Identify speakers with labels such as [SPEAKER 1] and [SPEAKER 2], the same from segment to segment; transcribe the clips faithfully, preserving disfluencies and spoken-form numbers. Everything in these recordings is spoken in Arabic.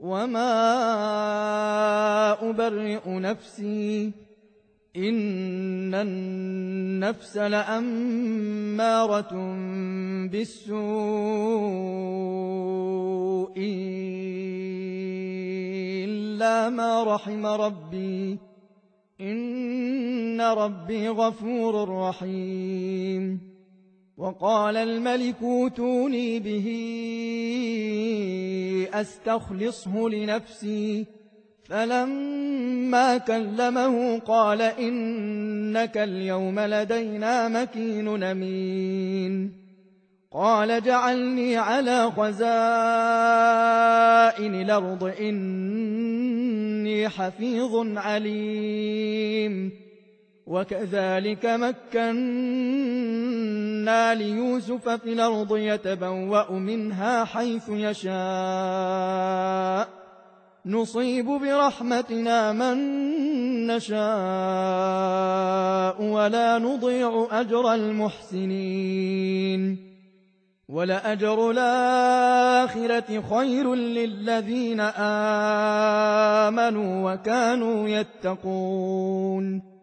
[SPEAKER 1] وما أبرئ نفسي إن النفس لأمارة بالسوء إلا ما رحم ربي إن ربي غفور رحيم. وقال الملك اوتوني به أستخلصه لنفسي فلما كلمه قال إنك اليوم لدينا مكين أمين. قال جعلني على خزائن الأرض إني حفيظ عليم. وكذلك مكنا ليوسف في الأرض يتبوأ منها حيث يشاء نصيب برحمتنا من نشاء ولا نضيع أجر المحسنين. ولأجر الآخرة خير للذين آمنوا وكانوا يتقون.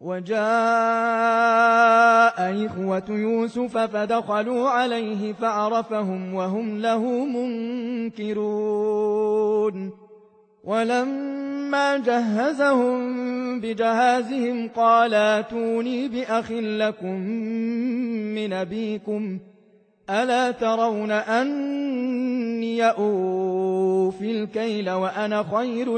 [SPEAKER 1] وجاء إخوة يوسف فدخلوا عليه فعرفهم وهم له منكرون. ولما جهزهم بجهازهم قال ائتوني بأخ لكم من أبيكم ألا ترون أني أوفي الكيل وأنا خير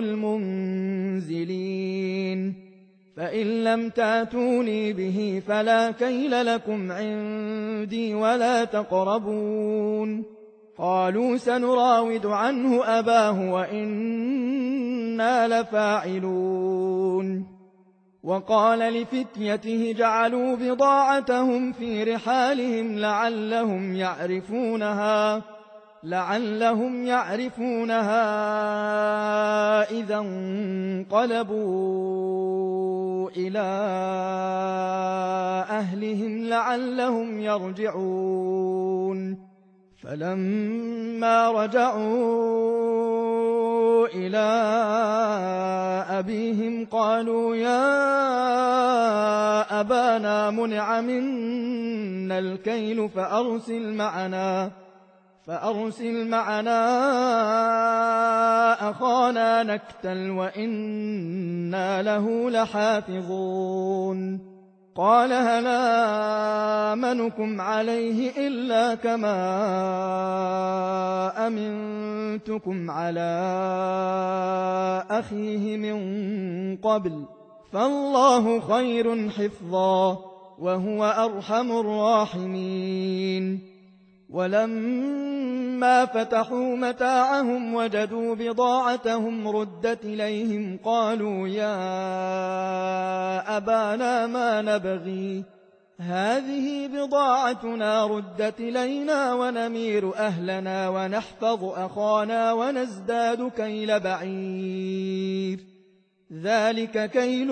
[SPEAKER 1] المنزلين. فإن لم تأتوني به فلا كيل لكم عندي ولا تقربون. قالوا سنراود عنه أباه وإنا لفاعلون. وقال لفتيته جعلوا بضاعتهم في رحالهم لعلهم يعرفونها لعلهم يعرفونها إذا انقلبوا إلى أهلهم لعلهم يرجعون. فلما رجعوا إلى أبيهم قالوا يا أبانا منع منا الكيل فأرسل معنا فأرسل معنا أخانا نكتل وإنا له لحافظون. قال هل آمنكم عليه إلا كما أمنتكم على أخيه من قبل فالله خير حفظا وهو أرحم الراحمين. ولما فتحوا متاعهم وجدوا بضاعتهم ردت إليهم قالوا يا أبانا ما نبغي هذه بضاعتنا ردت إلينا ونمير أهلنا ونحفظ أخانا ونزداد كيل بعير ذلك كيل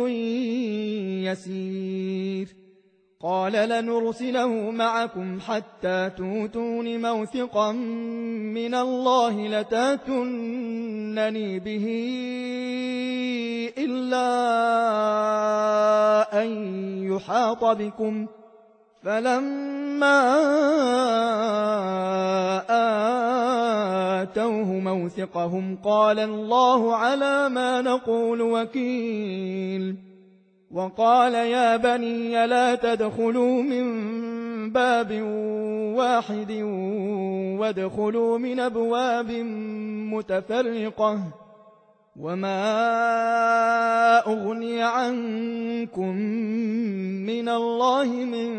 [SPEAKER 1] يسير. قال لنرسله معكم حتى توتون موثقا من الله لتاتونني به إلا أن يحاط بكم. فلما آتوه موثقهم قال الله على ما نقول وكيل. وقال يا بني لا تدخلوا من باب واحد وادخلوا من أبواب متفرقة وما أغني عنكم من الله من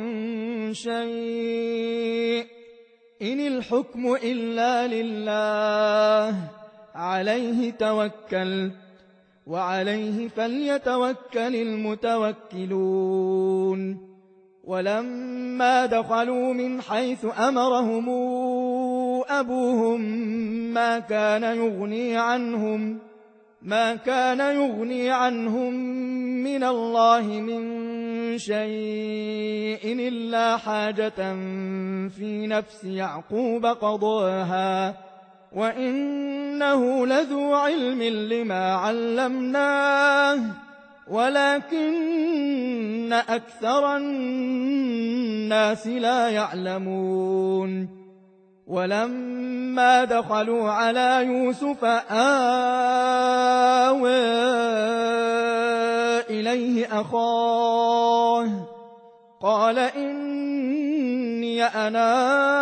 [SPEAKER 1] شيء إن الحكم إلا لله عليه توكلت وعليه فليتوكل المتوكلون. ولما دخلوا من حيث أمرهم أبوهم ما كان يغني عنهم ما كان يغني عنهم من الله من شيء إلا حاجة في نفس يعقوب قضاها وإنه لذو علم لما علمناه ولكن أكثر الناس لا يعلمون ولما دخلوا على يوسف آوى إليه أخاه قال إني أنا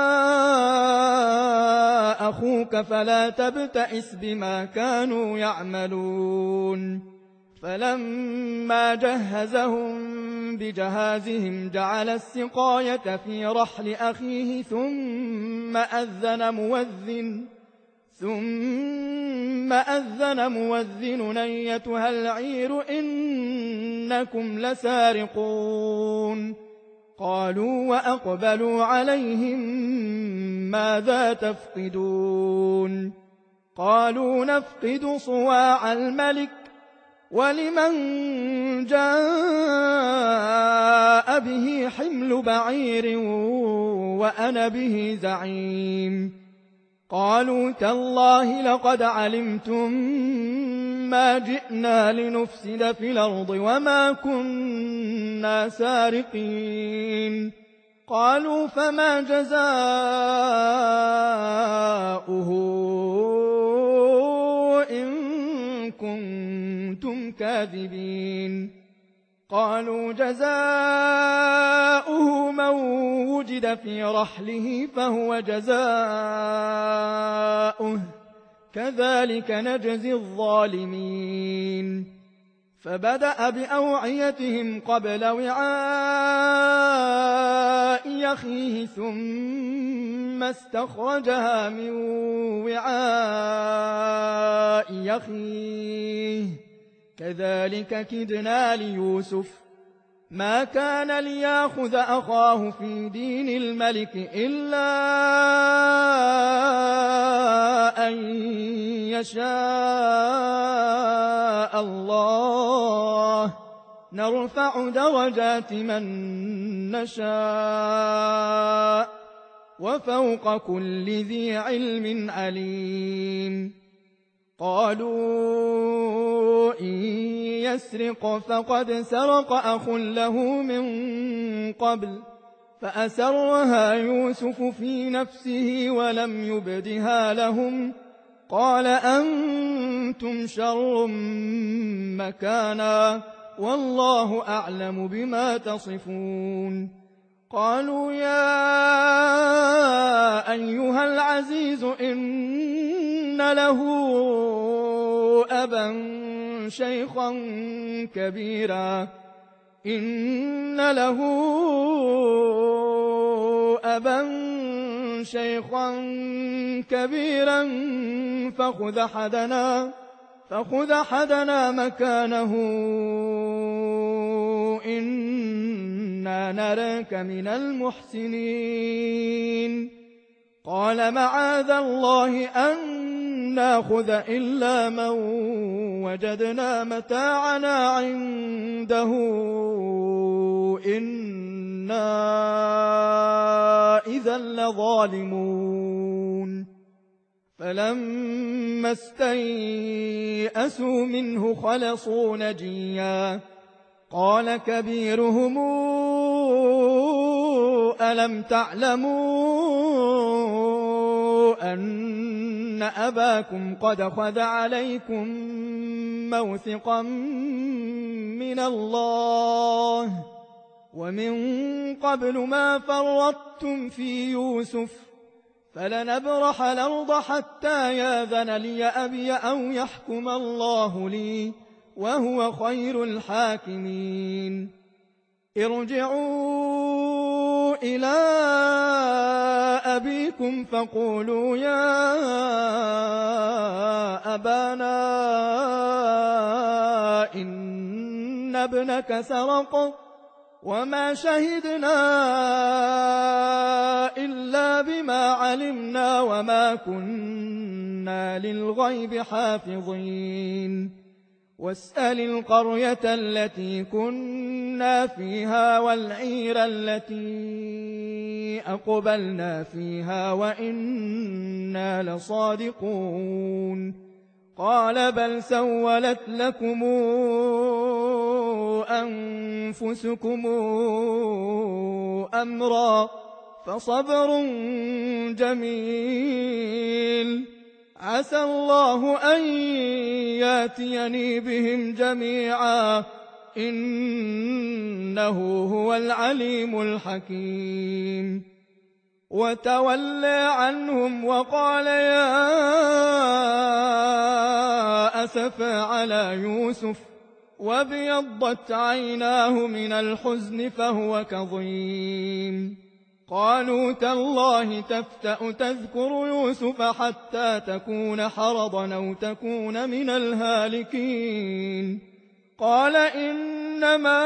[SPEAKER 1] أخوك فلا تبتئس بما كانوا يعملون فلما جهزهم بجهازهم جعل السقاية في رحل أخيه ثم أذن مؤذن ثم أذن مؤذن أيتها العير إنكم لسارقون قالوا وأقبلوا عليهم ماذا تفقدون قالوا نفقد صواع الملك ولمن جاء به حمل بعير وأنا به زعيم قالوا تالله لقد علمتم ما جئنا لنفسد في الأرض وما كنا سارقين قالوا فما جزاؤه إن كنتم كاذبين قالوا جزاؤه من وجد في رحله فهو جزاؤه كذلك نجزي الظالمين فبدأ بأوعيتهم قبل وعاء أخيه ثم استخرجها من وعاء أخيه كذلك كدنا ليوسف ما كان ليأخذ أخاه في دين الملك إلا أن يشاء الله نرفع درجات من نشاء وفوق كل ذي علم عليم قالوا إن يسرق فقد سرق أخ له من قبل فأسرها يوسف في نفسه ولم يبدها لهم قال أنتم شر مكانا والله أعلم بما تصفون قالوا يا أيها العزيز إن له أبا شيخا كبيرا إن له أبا شيخا كبيرا فخذ أحدنا فخذ أحدنا مكانه إنا نراك من المحسنين قال معاذ الله أن ناخذ إلا من وجدنا متاعنا عنده إنا إذا لظالمون فلما استيئسوا منه خلصوا نجيا قال كبيرهم ألم تعلموا أن أباكم قد أخذ عليكم موثقا من الله ومن قبل ما فرطتم في يوسف فلنبرح الأرض حتى ياذن لي أبي أو يحكم الله لي وهو خير الحاكمين ارجعوا إلى أبيكم فقولوا يا أبانا إن ابنك سرق وما شهدنا إلا بما علمنا وما كنا للغيب حافظين واسأل القرية التي كنا فيها والعير التي أقبلنا فيها وإنا لصادقون قال بل سولت لكم أنفسكم أمرا فصبر جميل عسى الله أن ياتيني بهم جميعا إنه هو العليم الحكيم وتولى عنهم وقال يا أسفى على يوسف وابيضت عيناه من الحزن فهو كظيم قالوا تالله تفتأ تذكر يوسف حتى تكون حرضا أو تكون من الهالكين قال إنما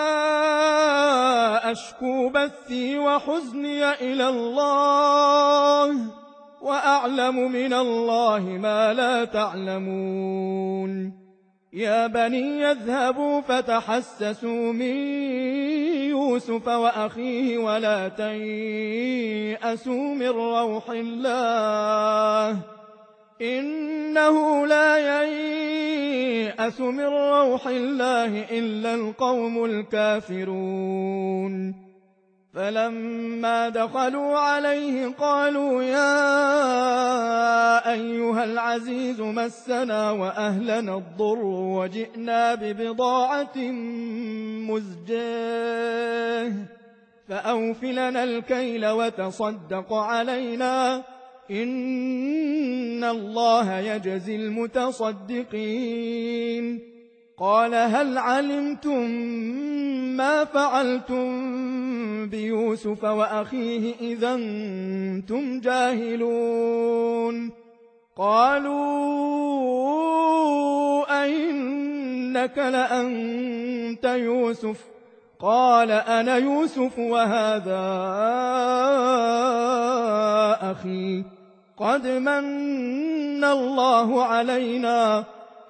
[SPEAKER 1] أشكو بثي وحزني إلى الله وأعلم من الله ما لا تعلمون يا بني يذهبوا فتحسسوا من يوسف وأخيه ولا تيأسوا من روح الله إنه لا ييأس من روح الله إلا القوم الكافرون فلما دخلوا عليه قالوا يا أيها العزيز مسنا وأهلنا الضر وجئنا ببضاعة مزجاة فأوف لنا الكيل وتصدق علينا إن الله يجزي المتصدقين قال هل علمتم ما فعلتم بيوسف وأخيه إذا أنتم جاهلون قالوا أئنك لأنت يوسف قال أنا يوسف وهذا أخي قد من الله علينا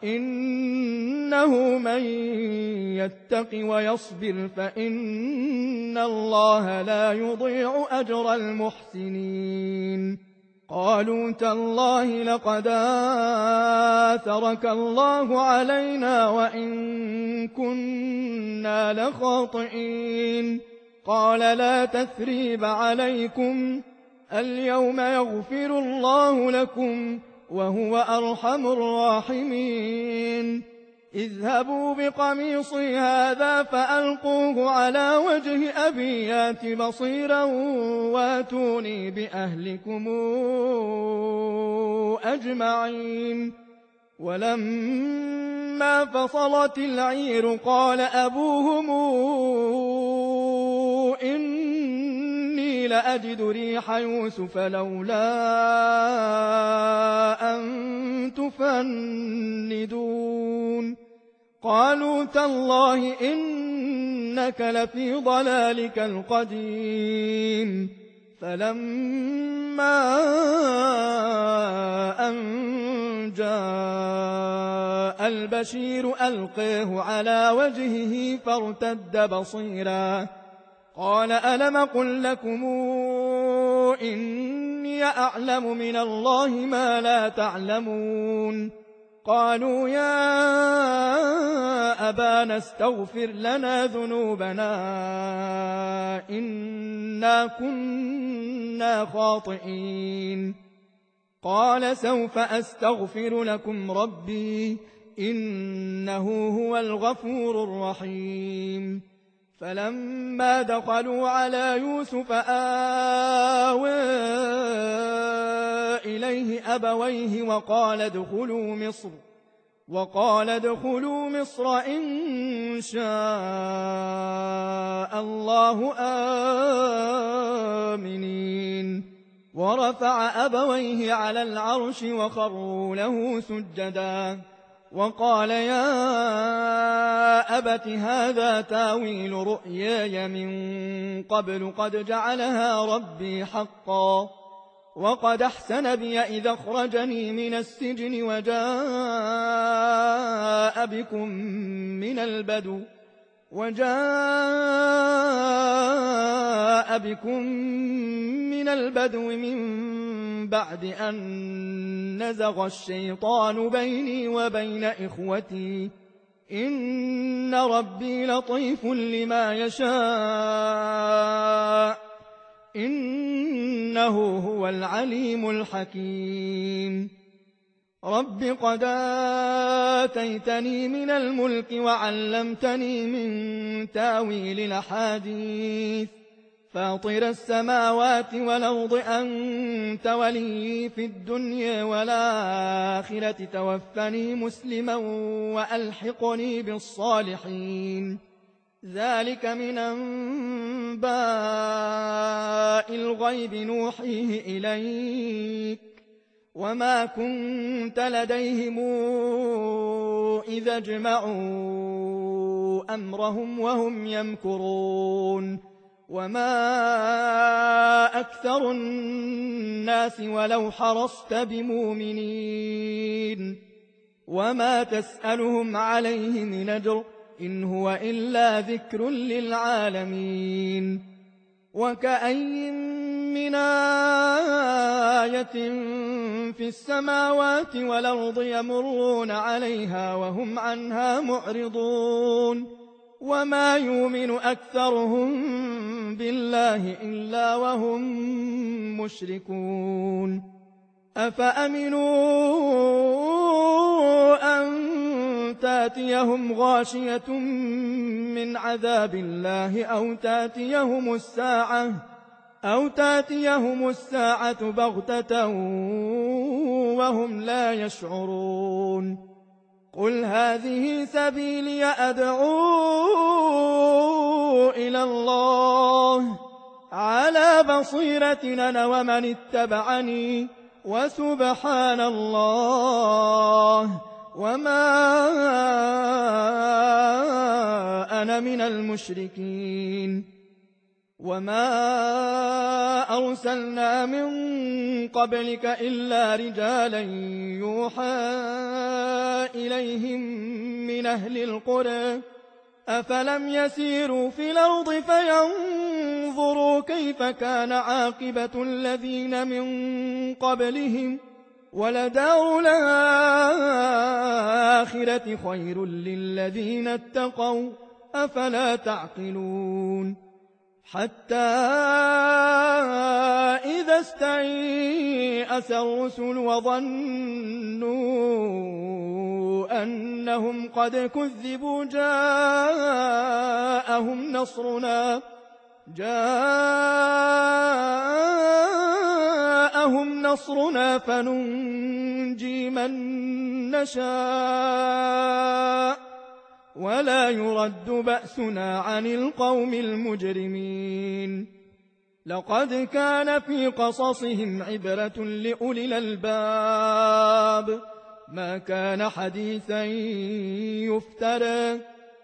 [SPEAKER 1] إنه من يتق ويصبر فإن الله لا يضيع أجر المحسنين قالوا تالله لقد آثرك الله علينا وإن كنا لخاطئين قال لا تثريب عليكم اليوم يغفر الله لكم وهو أرحم الراحمين اذهبوا بقميصي هذا فألقوه على وجه أبي يات بصيرا واتوني بأهلكم أجمعين ولما فصلت العير قال أبوهم إني لأجد ريح يوسف لولا أن تفندون قالوا تالله إنك لفي ضلالك القديم فلما أن جاء البشير ألقيه على وجهه فارتد بصيرا قال ألم قل لكم إني أعلم من الله ما لا تعلمون قالوا يا أبانا استغفر لنا ذنوبنا إنا كنا خاطئين قال سوف أستغفر لكم ربي إنه هو الغفور الرحيم فلما دخلوا على يوسف آوى إليه أبويه وقال ادخلوا مصر وقال ادخلوا مصر إن شاء الله آمنين ورفع أبويه على العرش وخروا له سجدا وقال يا أبت هذا تاويل رؤياي من قبل قد جعلها ربي حقا وقد أحسن بي إذا أخرجني من السجن وجاء بكم من البدو وجاء بكم من البدو من بعد أن نزغ الشيطان بيني وبين إخوتي إن ربي لطيف لما يشاء إنه هو العليم الحكيم رب قد آتيتني من الملك وعلمتني من تاويل الأحاديث فاطر السماوات والأرض أنت ولي في الدنيا والآخرة توفني مسلما وألحقني بالصالحين ذلك من أنباء الغيب نوحيه إليك وما كنت لديهم إذا اجمعوا أمرهم وهم يمكرون وما أكثر الناس ولو حرصت بمؤمنين وما تسألهم عليه من أجر إن هو إلا ذكر للعالمين وكأي من آية في السماوات والأرض يمرون عليها وهم عنها معرضون وما يؤمن أكثرهم بالله إلا وهم مشركون أفأمنوا أن تاتيهم غاشية من عذاب الله أو تاتيهم الساعة أو تاتيهم الساعة بغتة وهم لا يشعرون قل هذه سبيلي أدعو إلى الله على بصيرة أنا ومن اتبعني وسبحان الله وما أنا من المشركين وما أرسلنا من قبلك إلا رجالا يوحى إليهم من أهل القرى أفلم يسيروا في الأرض فينظروا كيف كان عاقبة الذين من قبلهم ولدار الآخرة خير للذين اتقوا أفلا تعقلون حتى إذا استيأس الرسل وظنوا أنهم قد كذبوا جاءهم نصرنا جاءهم نصرنا فننجي من نشاء ولا يرد بأسنا عن القوم المجرمين لقد كان في قصصهم عبرة لأولي الألباب ما كان حديثا يفترى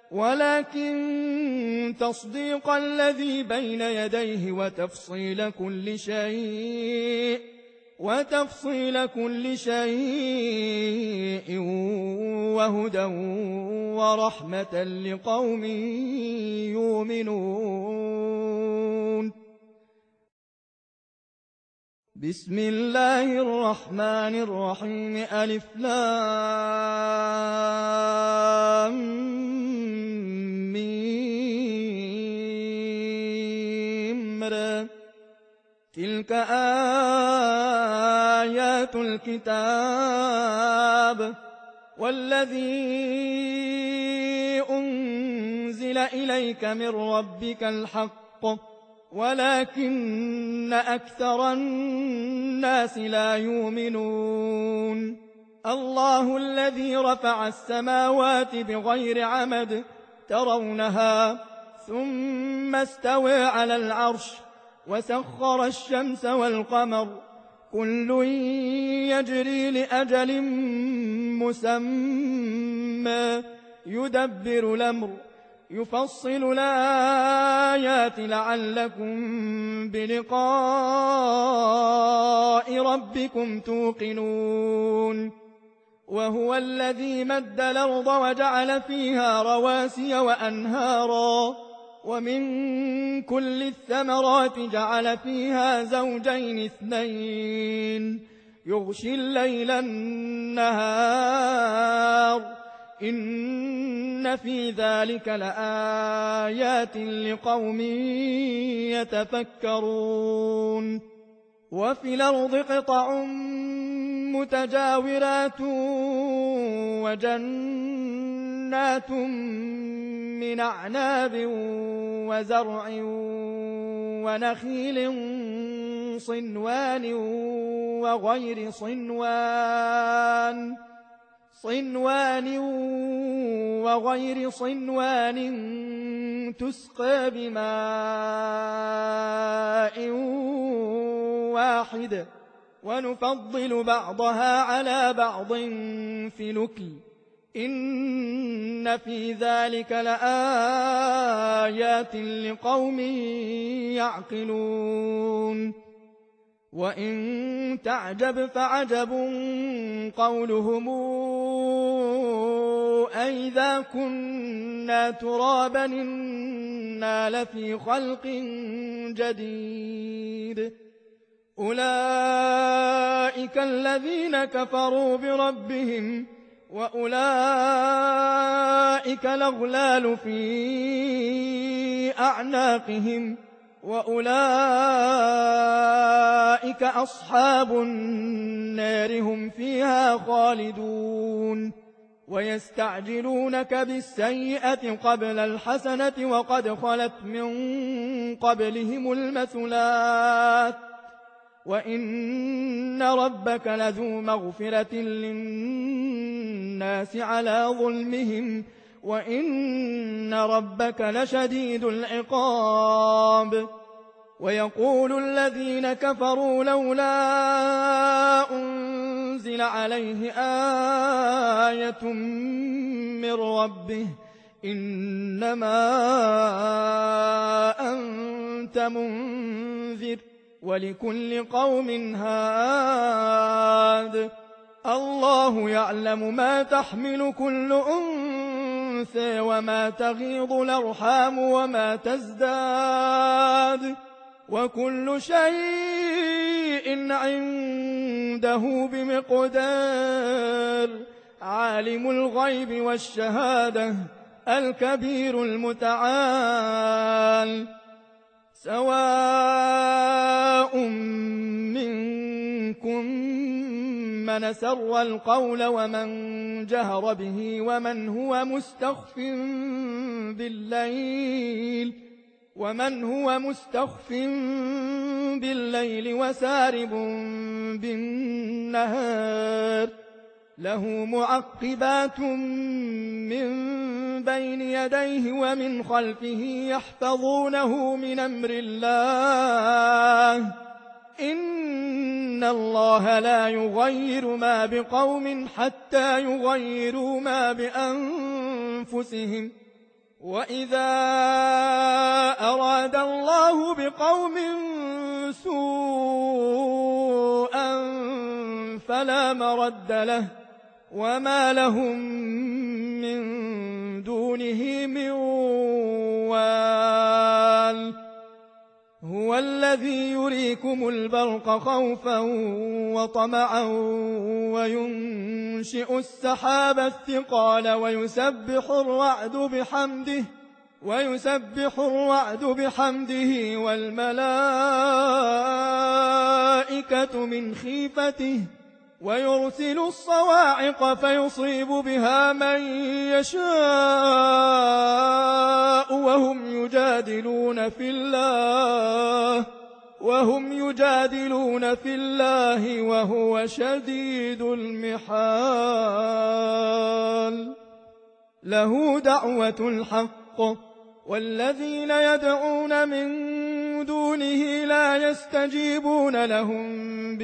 [SPEAKER 1] ولكن تصديق الذي بين يديه وتفصيل كل شيء وتفصيل كل شيء وهدى ورحمة لقوم يؤمنون بسم الله الرحمن الرحيم ألف لام ميم را تلك آيات الكتاب والذي أنزل إليك من ربك الحق ولكن أكثر الناس لا يؤمنون الله الذي رفع السماوات بغير عمد ترونها ثم استوى على العرش وسخر الشمس والقمر كل يجري لأجل مسمى يدبر الأمر يفصل الآيات لعلكم بلقاء ربكم توقنون وهو الذي مد الأرض وجعل فيها رواسي وأنهارا ومن كل الثمرات جعل فيها زوجين اثنين يغشي الليل النهار إن في ذلك لآيات لقوم يتفكرون وفي الأرض قطع متجاورات وجنات من أعناب وزرع ونخيل صنوان وغير صنوان صنوان وغير صنوان تسقى بماء واحد ونفضل بعضها على بعض في الأكل إن في ذلك لآيات لقوم يعقلون وإن تعجب فعجب قولهم أئذا كنا ترابا إنا لفي خلق جديد أولئك الذين كفروا بربهم وأولئك الأغلال في أعناقهم وأولئك أصحاب النار هم فيها خالدون ويستعجلونك بالسيئة قبل الحسنة وقد خلت من قبلهم المثلات وإن ربك لذو مغفرة للناس على ظلمهم وإن ربك لشديد العقاب ويقول الذين كفروا لولا أنزل عليه آية من ربه إنما أنت منذر ولكل قوم هاد الله يعلم ما تحمل كل أنثى وما تغيض الأرحام وما تزداد وكل شيء عنده بمقدار عالم الغيب والشهادة الكبير المتعال سواء منكم من سر القول ومن جهر به ومن هو مستخف بالليل ومن هو مستخف بالليل وسارب بالنهار له معقبات من بين يديه ومن خلفه يحفظونه من أمر الله إن الله لا يغير ما بقوم حتى يغيروا ما بأنفسهم وإذا أراد الله بقوم سوءا فلا مرد له وما لهم من دونه من وال هو الذي يريكم البرق خوفا وطمعا وينشئ السحاب الثقال ويسبح الرعد بحمده ويسبح الرعد بحمده والملائكة من خيفته ويرسل الصواعق فيصيب بها من يشاء وهم يجادلون في الله وهم يجادلون في الله وهو شديد المحال له دعوة الحق والذين يدعون من دونه لا يستجيبون لهم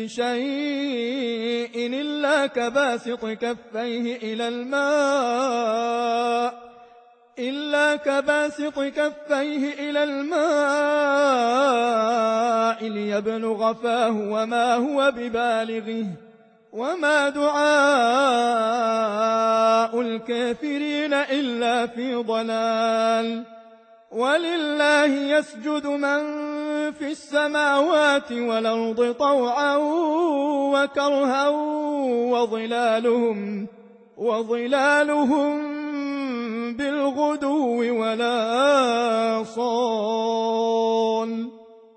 [SPEAKER 1] بشيء إلا كباسط كفيه إلى الماء إلا كباسط كفيه إلى الماء ليبلغ فاه وما هو ببالغه وما دعاء الكافرين إلا في ضلال ولله يسجد من في السماوات والأرض طوعا وكرها وظلالهم, وظلالهم بالغدو والآصال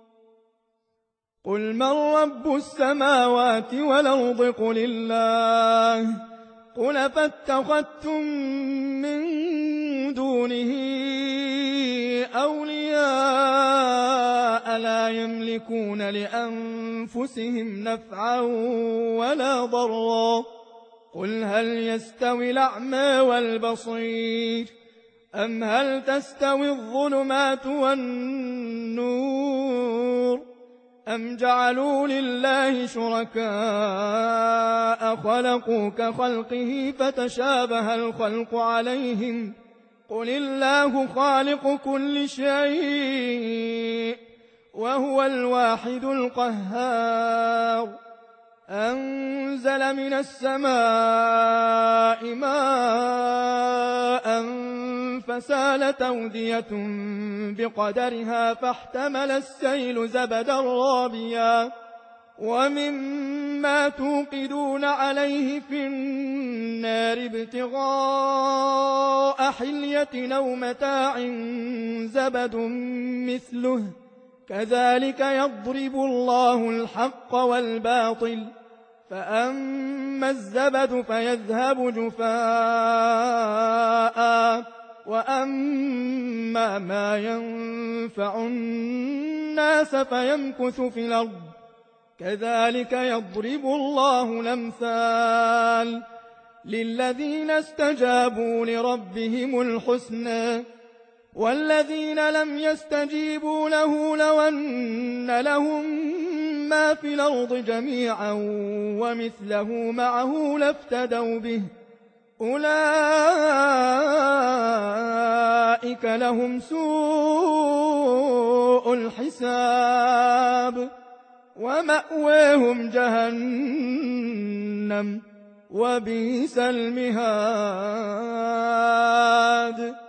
[SPEAKER 1] قل من رب السماوات والأرض قل الله قل فاتخذتم من دونه أولياء لا يملكون لأنفسهم نفعا ولا ضرا قل هل يستوي الأعمى والبصير أم هل تستوي الظلمات والنور أم جعلوا لله شركاء خلقوا كخلقه فتشابه الخلق عليهم قل الله خالق كل شيء وهو الواحد القهار أنزل من السماء ماء فسالت أودية بقدرها فاحتمل السيل زبدا رابيا ومما توقدون عليه في النار ابتغاء حلية أو متاع زبد مثله كذلك يضرب الله الحق والباطل فأما الزبد فيذهب جفاء وأما ما ينفع الناس فيمكث في الأرض كذلك يضرب الله الأمثال للذين استجابوا لربهم الحسنى والذين لم يستجيبوا له لو أن لهم ما في الأرض جميعا ومثله معه لافتدوا به أولئك لهم سوء الحساب ومأواهم جهنم وبئس المهاد.